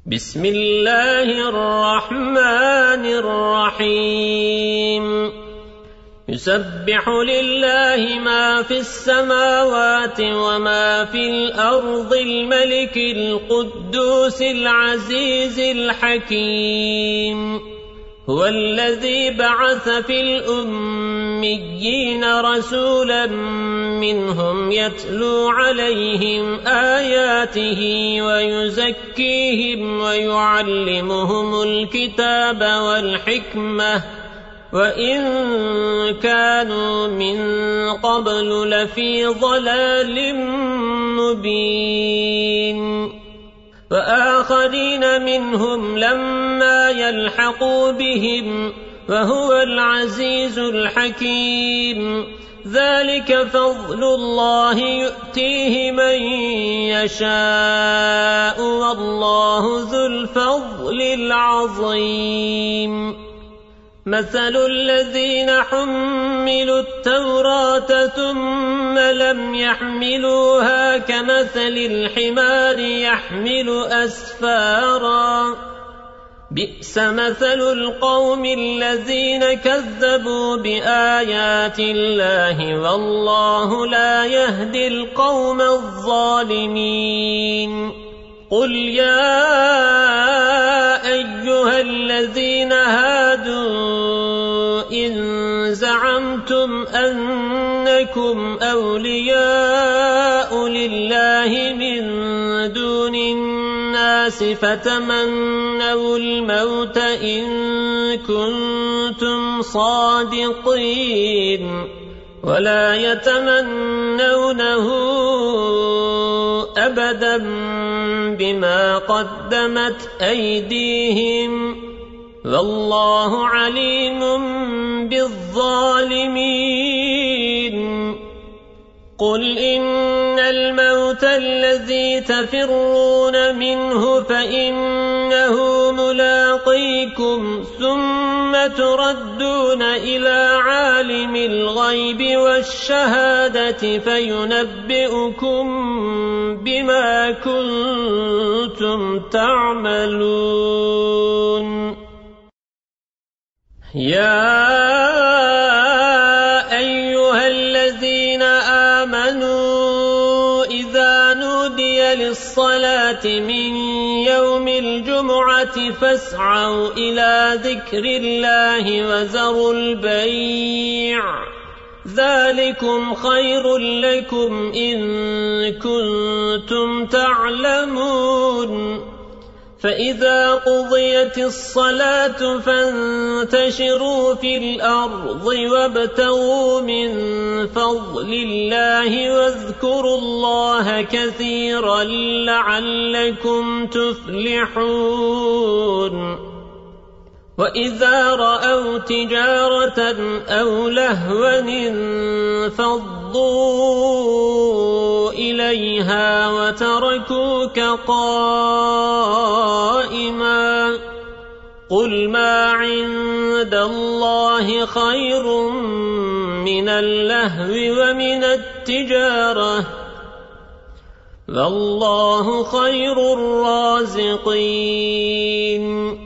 بسم الله الرحمن الرحيم يسبح لله ما في السماوات وما في الأرض الملك القدوس العزيز الحكيم هو الذي بعث في الأميين رسولا منهم يتلو عليهم آياته ويزكيهم ويعلمهم الكتاب والحكمة وإن كانوا من قبل لفي ضلال مبين وآخرين منهم لما يلحقوا بهم وهو العزيز الحكيم ذلك فضل الله يؤتيه من يشاء والله ذو الفضل العظيم مثل الذين حملوا التوراة ثم لم يحملوها كمثل الحمار يحمل أسفارا بئس مثل القوم الذين كذبوا بآيات الله والله لا يهدي القوم الظالمين قل يا أيها الذين هادوا إن زعمتم أنكم أولياء لله من دون الناس فتمنوا الموت إن كنتم صادقين ولا يتمنونه أبدا بما قدمت أيديهم والله عليم بالظالمين قل إن الموت الذي تفرون منه فإنه ملاقيكم ثم تردون إلى عالم الغيب والشهادة فينبئكم بما كنتم تعملون يا أيها الذين آمنوا إذا نودي للصلاة من يوم الجمعة فاسعوا إلى ذكر الله وذروا البيع ذلكم خير لكم إن كنتم تعلمون فإذا قضيت الصلاة فانتشروا في الأرض وابتغوا من فضل الله واذكروا الله كثيرا لعلكم تفلحون وإذا رأوا تجارة أو لهوا انفضوا إليها وتركوك قائما قل ما عند الله خير من اللهو ومن التجارة والله خير الرازقين